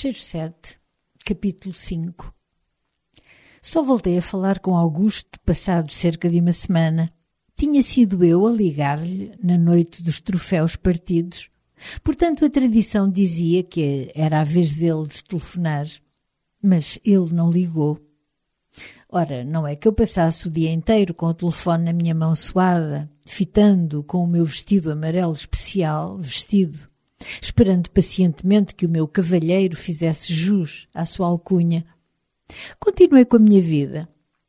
Fecheiro 7, capítulo 5. Só voltei a falar com Augusto passado cerca de uma semana. Tinha sido eu a ligar-lhe na noite dos troféus partidos. Portanto, a tradição dizia que era a vez dele de telefonar. Mas ele não ligou. Ora, não é que eu passasse o dia inteiro com o telefone na minha mão suada, fitando com o meu vestido amarelo especial, esperando pacientemente que o meu cavalheiro fizesse jus à sua alcunha. Continuei com a minha vida.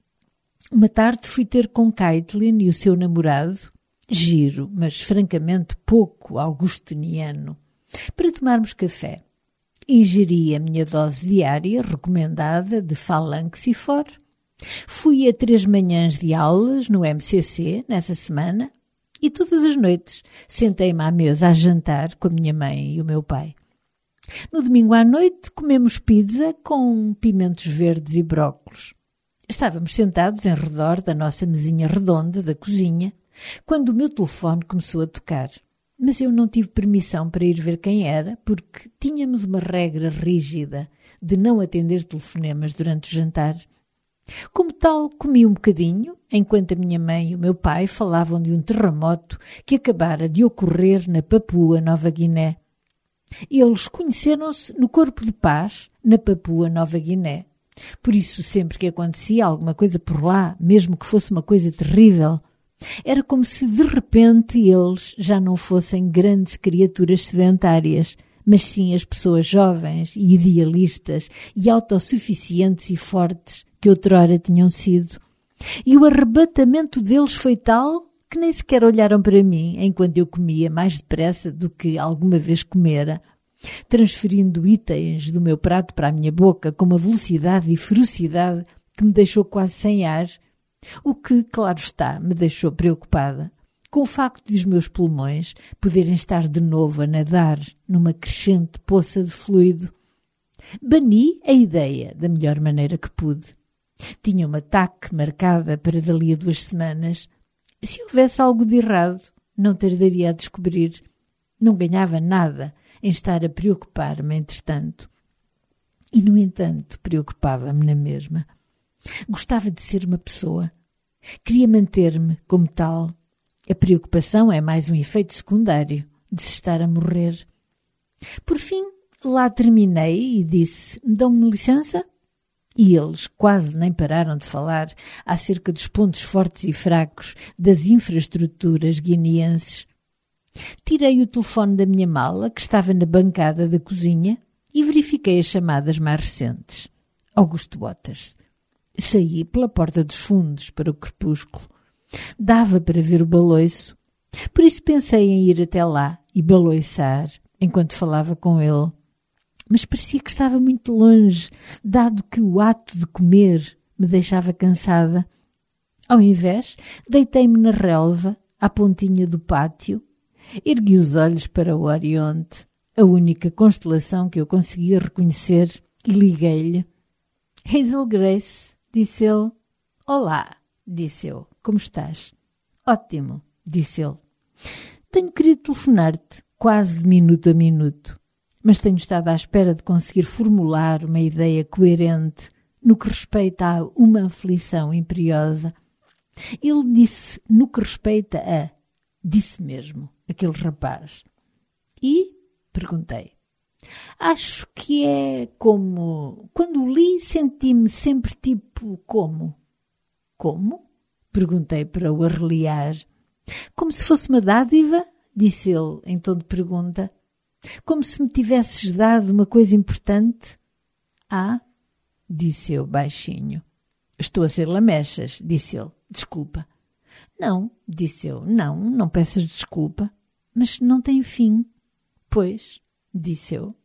Uma tarde fui ter com Caitlin e o seu namorado, giro, mas francamente pouco augustiniano, para tomarmos café. Ingeri a minha dose diária recomendada de Falanxifor. Fui a 3 manhãs de aulas no MCC nessa semana e todas as noites sentei-me à mesa a jantar com a minha mãe e o meu pai. No domingo à noite comemos pizza com pimentos verdes e brócolos. Estávamos sentados em redor da nossa mesinha redonda da cozinha quando o meu telefone começou a tocar. Mas eu não tive permissão para ir ver quem era porque tínhamos uma regra rígida de não atender telefonemas durante o jantar. Como tal, comi um bocadinho, enquanto a minha mãe e o meu pai falavam de um terremoto que acabara de ocorrer na Papua Nova Guiné. Eles conheceram-se no Corpo de Paz, na Papua Nova Guiné. Por isso, sempre que acontecia alguma coisa por lá, mesmo que fosse uma coisa terrível, era como se de repente eles já não fossem grandes criaturas sedentárias, mas sim as pessoas jovens e idealistas e autossuficientes e fortes que outrora tinham sido. E o arrebatamento deles foi tal que nem sequer olharam para mim enquanto eu comia mais depressa do que alguma vez comera, transferindo itens do meu prato para a minha boca com uma velocidade e ferocidade que me deixou quase sem ar, o que, claro está, me deixou preocupada, com o facto de os meus pulmões poderem estar de novo a nadar numa crescente poça de fluido. Bani a ideia da melhor maneira que pude. Tinha uma TAC marcada para dali a 2 semanas. Se houvesse algo de errado, não tardaria a descobrir. Não ganhava nada em estar a preocupar-me, entretanto. E, no entanto, preocupava-me na mesma. Gostava de ser uma pessoa. Queria manter-me como tal. A preocupação é mais um efeito secundário de se estar a morrer. Por fim, lá terminei e disse: "Dão-me licença?" E eles quase nem pararam de falar acerca dos pontos fortes e fracos das infraestruturas guineenses. Tirei o telefone da minha mala, que estava na bancada da cozinha, e verifiquei as chamadas mais recentes. Augusto Waters. Saí pela porta dos fundos para o crepúsculo. Dava para ver o baloiço, por isso pensei em ir até lá e baloiçar enquanto falava com ele. Mas parecia que estava muito longe, dado que o ato de comer me deixava cansada. Ao invés, deitei-me na relva, à pontinha do pátio, ergui os olhos para o horizonte, a única constelação que eu conseguia reconhecer, e liguei-lhe. "Hazel Grace", disse ele. "Olá", disse eu. "Como estás?" "Ótimo", disse ele. "Tenho querido telefonar-te, quase de minuto a minuto, mas tenho estado à espera de conseguir formular uma ideia coerente no que respeita a uma aflição imperiosa." Ele disse "no que respeita a..." Disse mesmo, aquele rapaz. "E?" perguntei. "Acho que é como... Quando o li, senti-me sempre tipo como." "Como?" perguntei para o arreliar. "Como se fosse uma dádiva?" disse ele em tom de pergunta. "Como se me tivesses dado uma coisa importante?" "Ah", disse eu baixinho. "Estou a ser lamechas", disse ele. "Desculpa." "Não", disse eu. Não peças desculpa." "Mas não tem fim." "Pois", disse eu.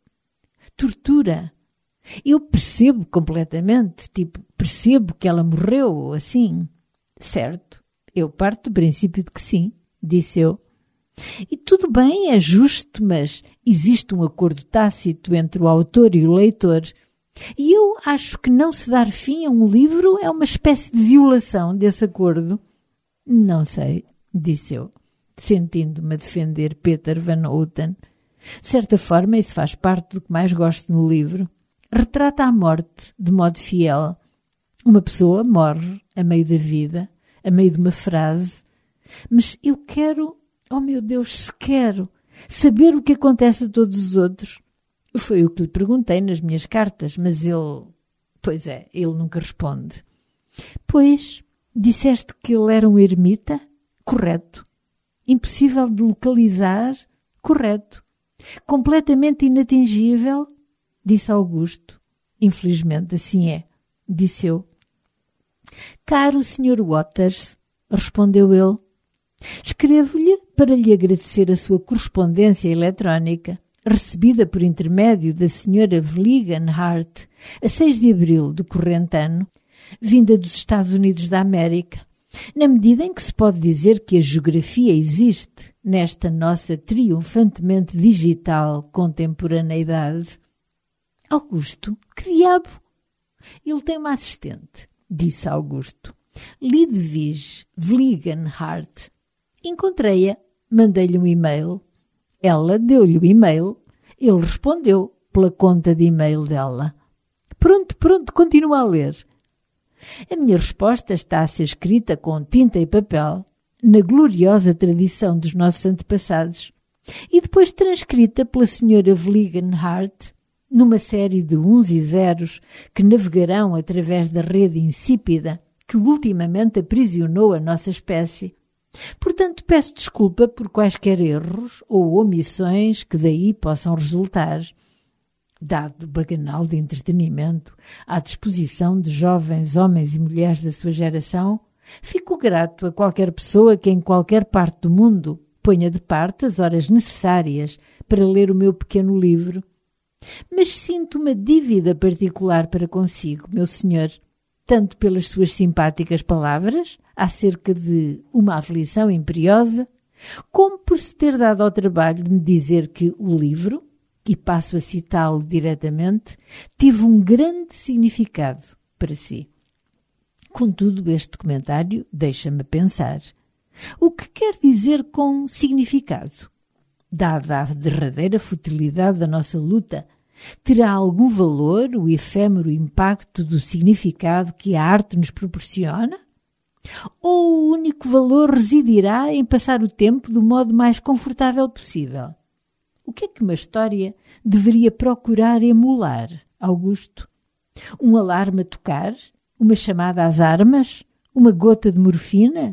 "Tortura. Eu percebo completamente, percebo que ela morreu assim." "Certo, eu parto do princípio de que sim", disse eu. "E tudo bem, é justo, mas existe um acordo tácito entre o autor e o leitor. E eu acho que não se dar fim a um livro é uma espécie de violação desse acordo." "Não sei", disse eu, sentindo-me a defender Peter Van Houten. "De certa forma, isso faz parte do que mais gosto no livro. retrata a morte de modo fiel. Uma pessoa morre a meio da vida, a meio de uma frase, mas eu quero, oh meu Deus, se quero, saber o que acontece a todos os outros. Foi o que lhe perguntei nas minhas cartas, mas ele nunca responde. Pois, disseste que ele era um ermita? Correto. Impossível de localizar? Correto. Completamente inatingível? Disse Augusto. Infelizmente, assim é, disse eu. Caro Sr. Waters, respondeu ele, escrevo-lhe para lhe agradecer a sua correspondência eletrónica, recebida por intermédio da Sra. Vliegen Hart, a 6 de abril do corrente ano, vinda dos Estados Unidos da América, na medida em que se pode dizer que a geografia existe nesta nossa triunfantemente digital contemporaneidade. Augusto, que diabo? Ele tem uma assistente, disse Augusto. Lidwig Vliegen Hart. Encontrei-a, mandei-lhe um e-mail. Ela deu-lhe o e-mail. Ele respondeu pela conta de e-mail dela. Pronto, continua a ler. A minha resposta está a ser escrita com tinta e papel, na gloriosa tradição dos nossos antepassados, e depois transcrita pela Sra. Vliegen Hart, numa série de 1s e 0s que navegarão através da rede insípida que ultimamente aprisionou a nossa espécie. Portanto, peço desculpa por quaisquer erros ou omissões que daí possam resultar. Dado o baganal de entretenimento à disposição de jovens homens e mulheres da sua geração, fico grato a qualquer pessoa que em qualquer parte do mundo ponha de parte as horas necessárias para ler o meu pequeno livro. Mas sinto uma dívida particular para consigo, meu senhor, tanto pelas suas simpáticas palavras acerca de uma aflição imperiosa, como por se ter dado ao trabalho de me dizer que o livro, e passo a citá-lo diretamente, teve um grande significado para si. Contudo, este comentário deixa-me pensar. O que quer dizer com significado? Dada a derradeira futilidade da nossa luta, terá algum valor o efêmero impacto do significado que a arte nos proporciona? Ou o único valor residirá em passar o tempo do modo mais confortável possível? O que é que uma história deveria procurar emular, Augusto? Um alarme a tocar? Uma chamada às armas? Uma gota de morfina?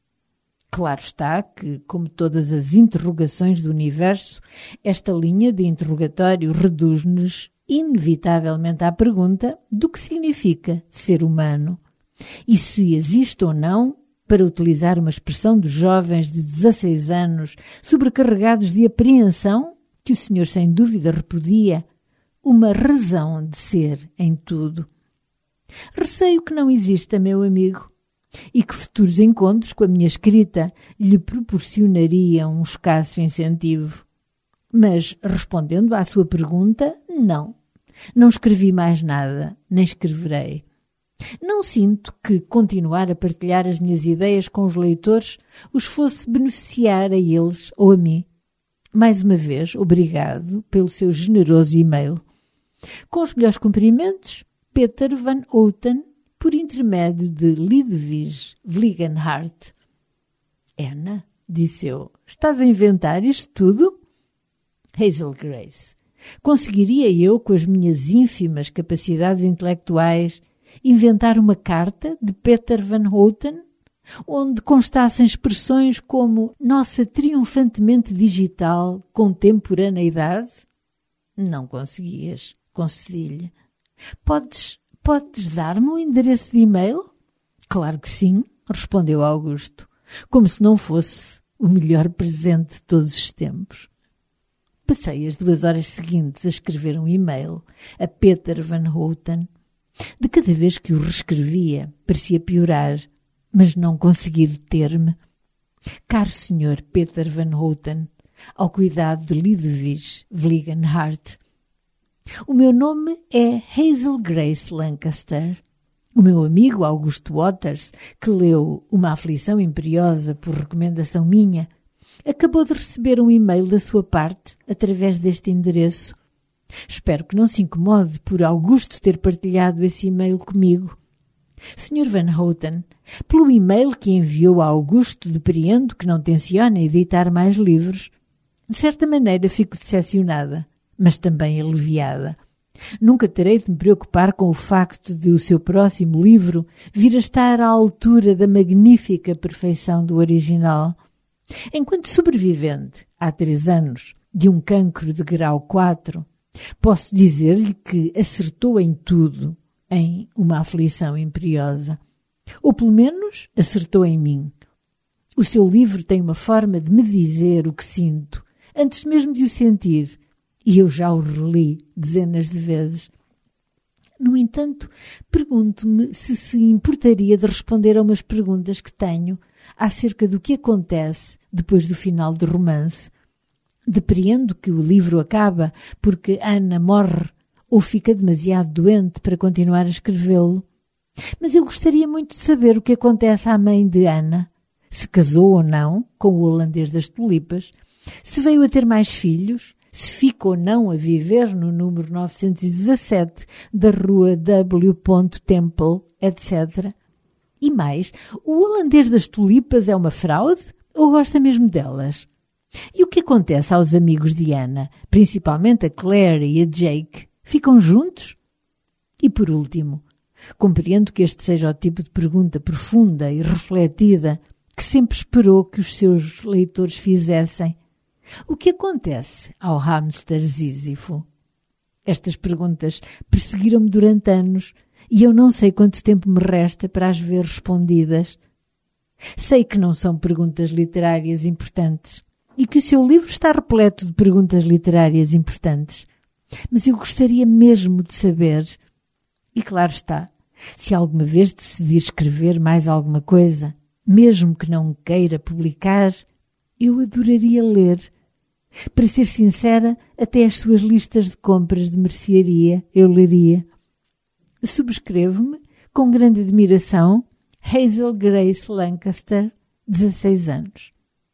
Claro está que, como todas as interrogações do universo, esta linha de interrogatório reduz-nos inevitavelmente à pergunta do que significa ser humano e se existe ou não, para utilizar uma expressão dos jovens de 16 anos sobrecarregados de apreensão, que o senhor sem dúvida repudia, uma razão de ser em tudo. Receio que não exista, meu amigo, e que futuros encontros com a minha escrita lhe proporcionariam um escasso incentivo. Mas, respondendo à sua pergunta, não escrevi mais nada, nem escreverei. Não sinto que continuar a partilhar as minhas ideias com os leitores os fosse beneficiar a eles ou a mim. Mais uma vez, obrigado pelo seu generoso e-mail. Com os melhores cumprimentos, Peter Van Houten, por intermédio de Lidwig Vliegen Hart. Anna, disse eu, estás a inventar isto tudo? Hazel Grace, conseguiria eu, com as minhas ínfimas capacidades intelectuais, inventar uma carta de Peter Van Houten, onde constassem expressões como nossa triunfantemente digital contemporaneidade? Não conseguias, concedi-lhe. Podes dar-me o endereço de e-mail? Claro que sim, respondeu Augusto, como se não fosse o melhor presente de todos os tempos. Passei as 2 horas seguintes a escrever um e-mail a Peter Van Houten. De cada vez que o reescrevia, parecia piorar, mas não consegui deter-me. Caro Sr. Peter Van Houten, ao cuidado de Lidwig Vliegen Hart. O meu nome é Hazel Grace Lancaster. O meu amigo Augusto Waters, que leu Uma Aflição Imperiosa por recomendação minha, acabou de receber um e-mail da sua parte através deste endereço. Espero que não se incomode por Augusto ter partilhado esse e-mail comigo. Sr. Van Houten, pelo e-mail que enviou a Augusto, depreendo que não tenciona editar mais livros. De certa maneira fico decepcionada, mas também aliviada. Nunca terei de me preocupar com o facto de o seu próximo livro vir a estar à altura da magnífica perfeição do original. Enquanto sobrevivente, há 3 anos, de um cancro de grau 4, posso dizer-lhe que acertou em tudo, em Uma Aflição Imperiosa. Ou pelo menos acertou em mim. O seu livro tem uma forma de me dizer o que sinto, antes mesmo de o sentir, e eu já o reli dezenas de vezes. No entanto, pergunto-me se importaria de responder a umas perguntas que tenho acerca do que acontece depois do final do romance. Depreendo que o livro acaba porque Ana morre ou fica demasiado doente para continuar a escrevê-lo. Mas eu gostaria muito de saber o que acontece à mãe de Ana, se casou ou não com o holandês das tulipas, se veio a ter mais filhos, se fica ou não a viver no número 917 da rua W. Temple, etc. E mais, o holandês das tulipas é uma fraude ou gosta mesmo delas? E o que acontece aos amigos de Ana, principalmente a Claire e a Jake? Ficam juntos? E por último, compreendo que este seja o tipo de pergunta profunda e refletida que sempre esperou que os seus leitores fizessem. O que acontece ao hamster Sísifo? Estas perguntas perseguiram-me durante anos e eu não sei quanto tempo me resta para as ver respondidas. Sei que não são perguntas literárias importantes e que o seu livro está repleto de perguntas literárias importantes. Mas eu gostaria mesmo de saber, e claro está, se alguma vez decidir escrever mais alguma coisa, mesmo que não queira publicar, eu adoraria ler. Para ser sincera, até as suas listas de compras de mercearia eu leria. Subscrevo-me, com grande admiração, Hazel Grace Lancaster, 16 anos.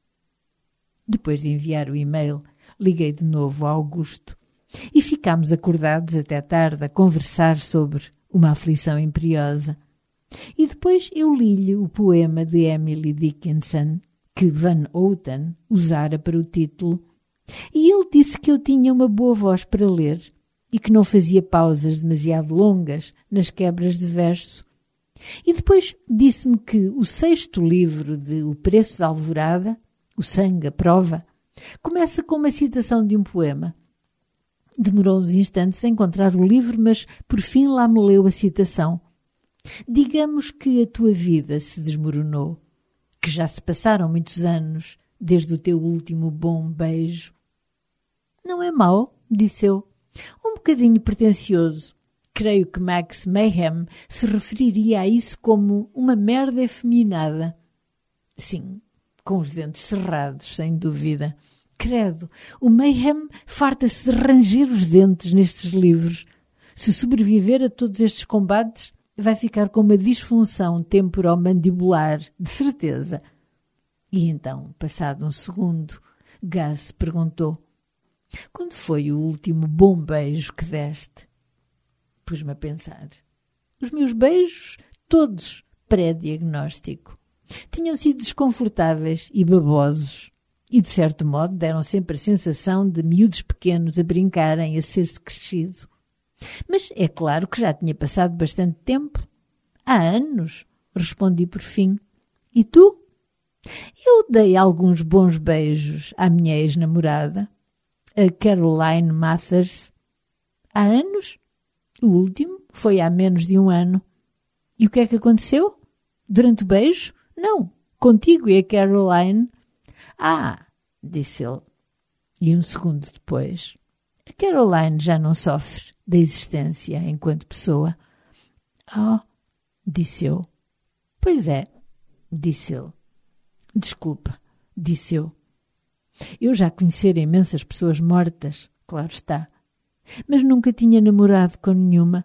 Depois de enviar o e-mail, liguei de novo a Augusto e ficámos acordados até tarde a conversar sobre Uma Aflição Imperiosa. E depois eu li-lhe o poema de Emily Dickinson, que Van Houten usara para o título, e ele disse que eu tinha uma boa voz para ler e que não fazia pausas demasiado longas nas quebras de verso. E depois disse-me que o 6º livro de O Preço da Alvorada, O Sangue à Prova, começa com uma citação de um poema. Demorou uns instantes a encontrar o livro, mas por fim lá me leu a citação. Digamos que a tua vida se desmoronou, que já se passaram muitos anos desde o teu último bom beijo. Não é mau, disse eu, um bocadinho pretencioso. Creio que Max Mayhem se referiria a isso como uma merda efeminada. Sim, com os dentes cerrados, sem dúvida. Credo, o Mayhem farta-se de ranger os dentes nestes livros. Se sobreviver a todos estes combates, vai ficar com uma disfunção temporomandibular, de certeza. E então, passado um segundo, Gus perguntou: quando foi o último bom beijo que deste? Pus-me a pensar. Os meus beijos, todos pré-diagnóstico, tinham sido desconfortáveis e babosos. E, de certo modo, deram sempre a sensação de miúdos pequenos a brincarem a ser-se crescido. Mas é claro que já tinha passado bastante tempo. Há anos, respondi por fim. E tu? Eu dei alguns bons beijos à minha ex-namorada, a Caroline Mathers. Há anos? O último foi há menos de 1 ano. E o que é que aconteceu? Durante o beijo? Não, contigo e a Caroline. Ah, disse ele. E um segundo depois, a Caroline já não sofre da existência enquanto pessoa. Oh, disse eu. Pois é, disse ele. Desculpa, disse eu. Eu já conhecera imensas pessoas mortas, claro está, mas nunca tinha namorado com nenhuma.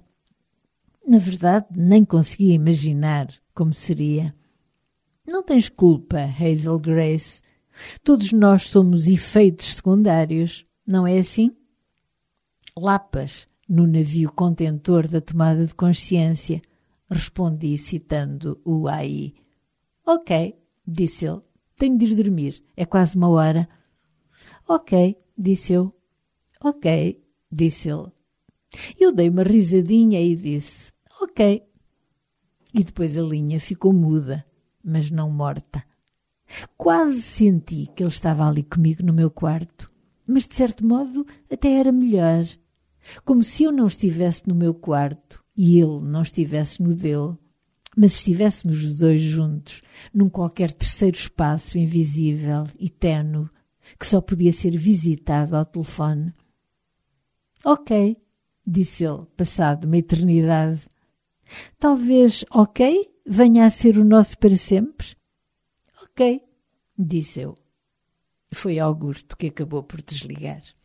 Na verdade, nem conseguia imaginar como seria. Não tens culpa, Hazel Grace. Todos nós somos efeitos secundários, não é assim? lapas no navio contentor da tomada de consciência, respondi citando o AI. Ok, disse ele, tenho de ir dormir, é quase 1 hora. Ok, disse eu. Ok, disse ele. Eu dei uma risadinha e disse, ok. E depois a linha ficou muda, mas não morta. Quase senti que ele estava ali comigo no meu quarto, mas de certo modo até era melhor. Como se eu não estivesse no meu quarto e ele não estivesse no dele, mas estivéssemos os dois juntos, num qualquer terceiro espaço invisível e ténue, que só podia ser visitado ao telefone. Ok, disse ele, passado uma eternidade. Talvez ok venha a ser o nosso para sempre? Ok, disse eu. Foi Augusto que acabou por desligar.